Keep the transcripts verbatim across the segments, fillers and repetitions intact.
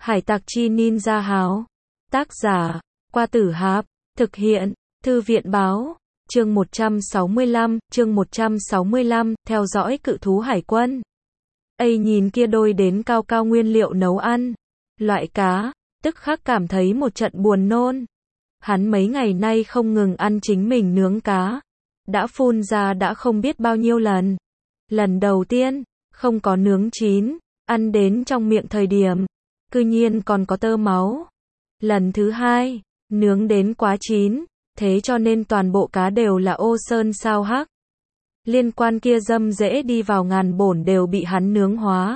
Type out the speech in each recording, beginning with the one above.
Hải tặc chi ninja háo. Tác giả, Qua Tử Hạp. Thực hiện, Thư viện báo. Chương một trăm sáu mươi lăm, chương một trăm sáu mươi lăm, theo dõi cự thú hải quân. Ây nhìn kia đôi đến cao cao nguyên liệu nấu ăn. Loại cá, tức khắc cảm thấy một trận buồn nôn. Hắn mấy ngày nay không ngừng ăn chính mình nướng cá. Đã phun ra đã không biết bao nhiêu lần. Lần đầu tiên, không có nướng chín, ăn đến trong miệng thời điểm, cư nhiên còn có tơ máu. Lần thứ hai, nướng đến quá chín, thế cho nên toàn bộ cá đều là ô sơn sao hắc. Liên quan kia dâm dễ đi vào ngàn bổn đều bị hắn nướng hóa.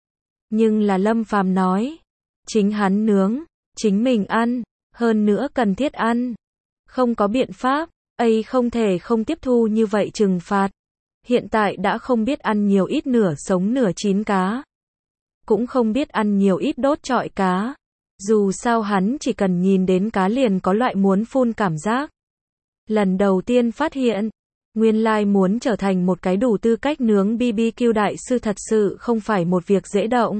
Nhưng là Lâm Phàm nói, chính hắn nướng, chính mình ăn, hơn nữa cần thiết ăn. Không có biện pháp, ấy không thể không tiếp thu như vậy trừng phạt. Hiện tại đã không biết ăn nhiều ít nửa sống nửa chín cá. Cũng không biết ăn nhiều ít đốt trọi cá. Dù sao hắn chỉ cần nhìn đến cá liền có loại muốn phun cảm giác. Lần đầu tiên phát hiện, nguyên lai muốn trở thành một cái đủ tư cách nướng bê bê kiu đại sư thật sự không phải một việc dễ động.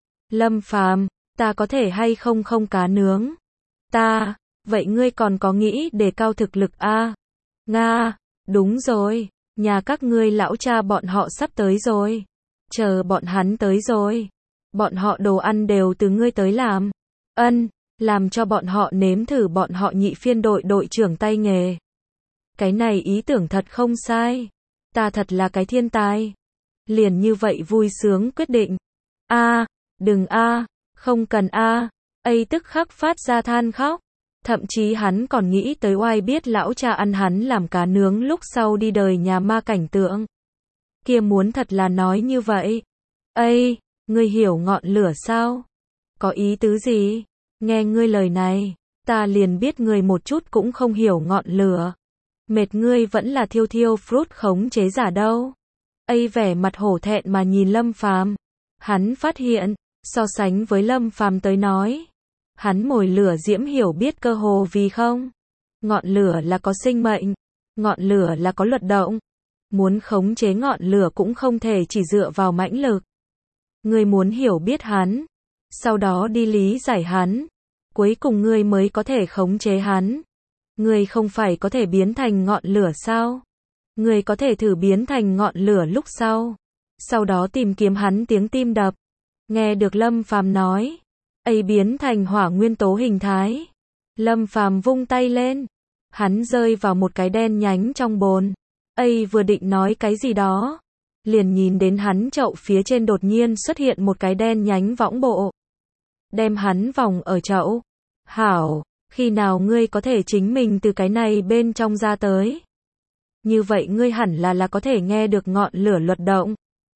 Lâm Phàm, ta có thể hay không không cá nướng? Ta, vậy ngươi còn có nghĩ đề cao thực lực a? À? Nga, đúng rồi, nhà các ngươi lão cha bọn họ sắp tới rồi. Chờ bọn hắn tới rồi. Bọn họ đồ ăn đều từ ngươi tới làm. Ân, làm cho bọn họ nếm thử bọn họ nhị phiên đội đội trưởng tay nghề. Cái này ý tưởng thật không sai. Ta thật là cái thiên tài. Liền như vậy vui sướng quyết định. A, à, đừng a, à, không cần a. À. Ây tức khắc phát ra than khóc. Thậm chí hắn còn nghĩ tới oai biết lão cha ăn hắn làm cá nướng lúc sau đi đời nhà ma cảnh tượng. Kia muốn thật là nói như vậy. Ây, ngươi hiểu ngọn lửa sao? Có ý tứ gì? Nghe ngươi lời này, ta liền biết ngươi một chút cũng không hiểu ngọn lửa. Mệt ngươi vẫn là thiêu thiêu fruit khống chế giả đâu. Ây vẻ mặt hổ thẹn mà nhìn Lâm Phàm. Hắn phát hiện, so sánh với Lâm Phàm tới nói, hắn mồi lửa diễm hiểu biết cơ hồ vì không. Ngọn lửa là có sinh mệnh, ngọn lửa là có luật động. Muốn khống chế ngọn lửa cũng không thể chỉ dựa vào mãnh lực. Ngươi muốn hiểu biết hắn, sau đó đi lý giải hắn, cuối cùng ngươi mới có thể khống chế hắn. Ngươi không phải có thể biến thành ngọn lửa sao? Ngươi có thể thử biến thành ngọn lửa lúc sau. Sau đó tìm kiếm hắn tiếng tim đập. Nghe được Lâm Phàm nói, ấy biến thành hỏa nguyên tố hình thái. Lâm Phàm vung tay lên, hắn rơi vào một cái đen nhánh trong bồn. Ấy vừa định nói cái gì đó, liền nhìn đến hắn chậu phía trên đột nhiên xuất hiện một cái đen nhánh võng bộ. Đem hắn vòng ở chậu. Hảo, khi nào ngươi có thể chính mình từ cái này bên trong ra tới? Như vậy ngươi hẳn là là có thể nghe được ngọn lửa luật động.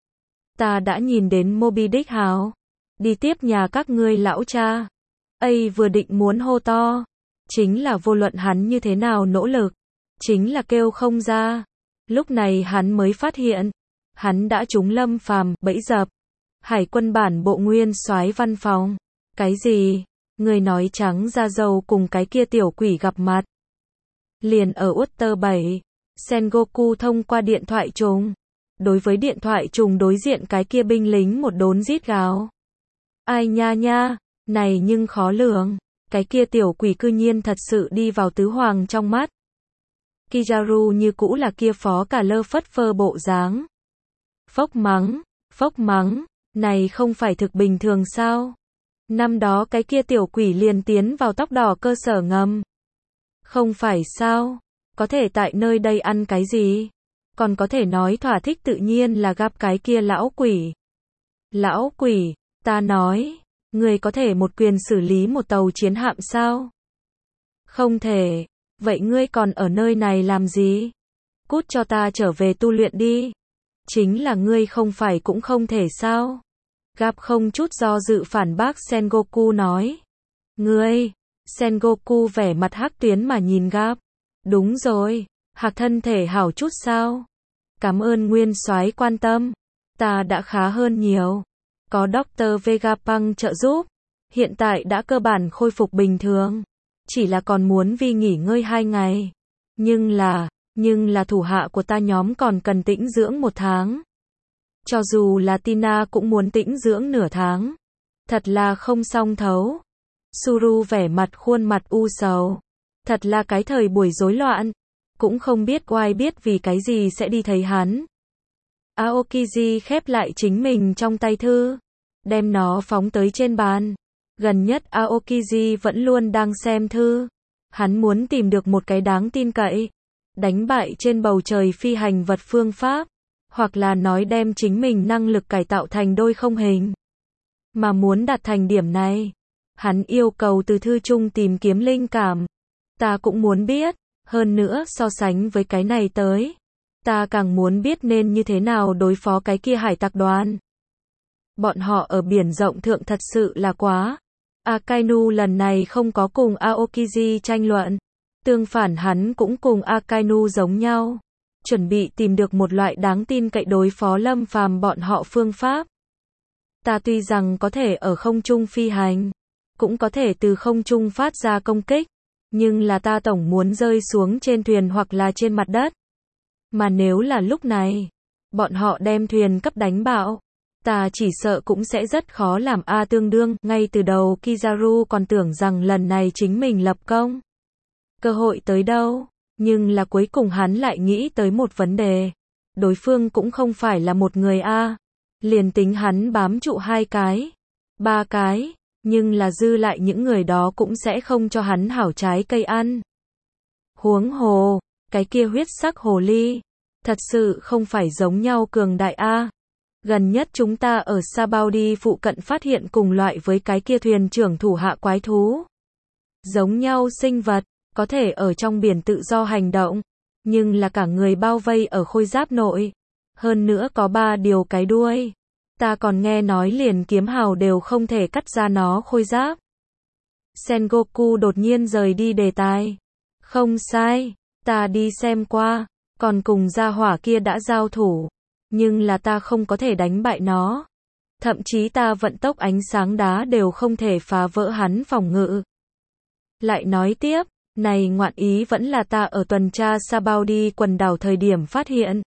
Ta đã nhìn đến Moby Dick hào. Đi tiếp nhà các ngươi lão cha. Ây vừa định muốn hô to. Chính là vô luận hắn như thế nào nỗ lực. Chính là kêu không ra. Lúc này hắn mới phát hiện. Hắn đã trúng Lâm Phàm bẫy dập. Hải quân bản bộ nguyên soái văn phòng. Cái gì? Người nói trắng da dầu cùng cái kia tiểu quỷ gặp mặt. Liền ở Utter bảy. Sengoku thông qua điện thoại trùng. Đối với điện thoại trùng đối diện cái kia binh lính một đốn rít gào. Ai nha nha, này nhưng khó lường. Cái kia tiểu quỷ cư nhiên thật sự đi vào tứ hoàng trong mắt. Kizaru như cũ là kia phó cả lơ phất phơ bộ dáng. Phốc mắng, phốc mắng, này không phải thực bình thường sao? Năm đó cái kia tiểu quỷ liền tiến vào tóc đỏ cơ sở ngầm. Không phải sao? Có thể tại nơi đây ăn cái gì? Còn có thể nói thỏa thích tự nhiên là gặp cái kia lão quỷ. Lão quỷ, ta nói, người có thể một quyền xử lý một tàu chiến hạm sao? Không thể. Vậy ngươi còn ở nơi này làm gì? Cút cho ta trở về tu luyện đi. Chính là ngươi không phải cũng không thể sao? Gặp không chút do dự phản bác Sengoku nói. Ngươi, Sengoku vẻ mặt hắc tuyến mà nhìn Gap. Đúng rồi, hạc thân thể hảo chút sao? Cảm ơn nguyên soái quan tâm. Ta đã khá hơn nhiều. Có Doctor Vegapunk trợ giúp. Hiện tại đã cơ bản khôi phục bình thường. Chỉ là còn muốn vi nghỉ ngơi hai ngày. Nhưng là, nhưng là thủ hạ của ta nhóm còn cần tĩnh dưỡng một tháng. Cho dù là Tina cũng muốn tĩnh dưỡng nửa tháng. Thật là không song thấu. Suru vẻ mặt khuôn mặt u sầu. Thật là cái thời buổi rối loạn. Cũng không biết oai biết vì cái gì sẽ đi thấy hắn. Aokiji khép lại chính mình trong tay thư. Đem nó phóng tới trên bàn. Gần nhất Aokiji vẫn luôn đang xem thư. Hắn muốn tìm được một cái đáng tin cậy. Đánh bại trên bầu trời phi hành vật phương pháp. Hoặc là nói đem chính mình năng lực cải tạo thành đôi không hình. Mà muốn đạt thành điểm này. Hắn yêu cầu từ thư chung tìm kiếm linh cảm. Ta cũng muốn biết. Hơn nữa so sánh với cái này tới. Ta càng muốn biết nên như thế nào đối phó cái kia hải tặc đoàn. Bọn họ ở biển rộng thượng thật sự là quá. Akainu lần này không có cùng Aokiji tranh luận. Tương phản hắn cũng cùng Akainu giống nhau. Chuẩn bị tìm được một loại đáng tin cậy đối phó Lâm Phàm bọn họ phương pháp. Ta tuy rằng có thể ở không trung phi hành. Cũng có thể từ không trung phát ra công kích. Nhưng là ta tổng muốn rơi xuống trên thuyền hoặc là trên mặt đất. Mà nếu là lúc này, bọn họ đem thuyền cấp đánh bạo. Ta chỉ sợ cũng sẽ rất khó làm A tương đương. Ngay từ đầu Kizaru còn tưởng rằng lần này chính mình lập công. Cơ hội tới đâu. Nhưng là cuối cùng hắn lại nghĩ tới một vấn đề. Đối phương cũng không phải là một người A. Liền tính hắn bám trụ hai cái. Ba cái. Nhưng là dư lại những người đó cũng sẽ không cho hắn hảo trái cây ăn. Huống hồ. Cái kia huyết sắc hồ ly. Thật sự không phải giống nhau cường đại A. Gần nhất chúng ta ở Sabaudi phụ cận phát hiện cùng loại với cái kia thuyền trưởng thủ hạ quái thú. Giống nhau sinh vật, có thể ở trong biển tự do hành động, nhưng là cả người bao vây ở khôi giáp nội. Hơn nữa có ba điều cái đuôi. Ta còn nghe nói liền kiếm hào đều không thể cắt ra nó khôi giáp. Sengoku đột nhiên rời đi đề tài. Không sai, ta đi xem qua, còn cùng gia hỏa kia đã giao thủ. Nhưng là ta không có thể đánh bại nó. Thậm chí ta vận tốc ánh sáng đá đều không thể phá vỡ hắn phòng ngự. Lại nói tiếp, này ngoạn ý vẫn là ta ở tuần tra Sabaudi quần đảo thời điểm phát hiện.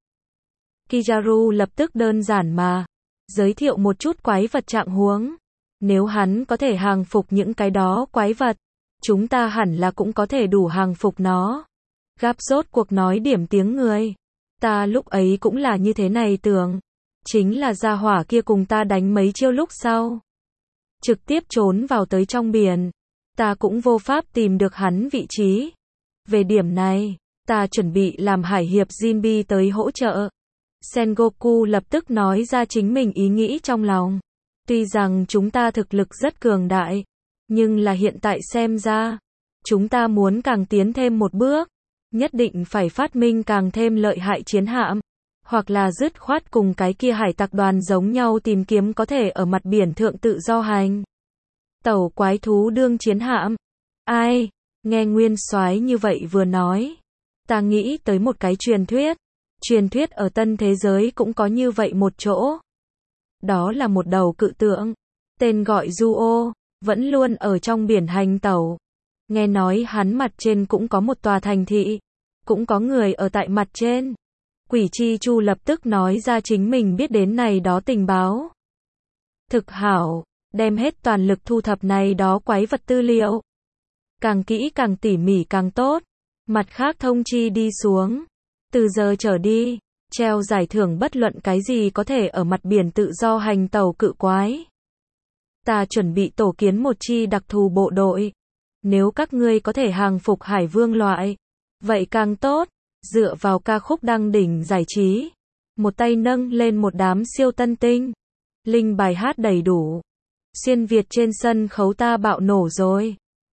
Kizaru lập tức đơn giản mà giới thiệu một chút quái vật trạng huống. Nếu hắn có thể hàng phục những cái đó quái vật, chúng ta hẳn là cũng có thể đủ hàng phục nó. Gáp rốt cuộc nói điểm tiếng người. Ta lúc ấy cũng là như thế này tưởng. Chính là gia hỏa kia cùng ta đánh mấy chiêu lúc sau. Trực tiếp trốn vào tới trong biển. Ta cũng vô pháp tìm được hắn vị trí. Về điểm này, ta chuẩn bị làm hải hiệp Jinbi tới hỗ trợ. Sengoku lập tức nói ra chính mình ý nghĩ trong lòng. Tuy rằng chúng ta thực lực rất cường đại, nhưng là hiện tại xem ra, chúng ta muốn càng tiến thêm một bước. Nhất định phải phát minh càng thêm lợi hại chiến hạm, hoặc là dứt khoát cùng cái kia hải tặc đoàn giống nhau tìm kiếm có thể ở mặt biển thượng tự do hành. Tàu quái thú đương chiến hạm. Ai? Nghe Nguyên Soái như vậy vừa nói. Ta nghĩ tới một cái truyền thuyết. Truyền thuyết ở tân thế giới cũng có như vậy một chỗ. Đó là một đầu cự tượng. Tên gọi Zuo, vẫn luôn ở trong biển hành tẩu. Nghe nói hắn mặt trên cũng có một tòa thành thị. Cũng có người ở tại mặt trên. Quỷ Chi Chu lập tức nói ra chính mình biết đến này đó tình báo. Thực hảo, đem hết toàn lực thu thập này đó quái vật tư liệu. Càng kỹ càng tỉ mỉ càng tốt. Mặt khác thông chi đi xuống. Từ giờ trở đi, treo giải thưởng bất luận cái gì có thể ở mặt biển tự do hành tàu cự quái. Ta chuẩn bị tổ kiến một chi đặc thù bộ đội. Nếu các ngươi có thể hàng phục hải vương loại, vậy càng tốt. Dựa vào ca khúc đăng đỉnh giải trí. Một tay nâng lên một đám siêu tân tinh. Linh bài hát đầy đủ. Xuyên Việt trên sân khấu ta bạo nổ rồi.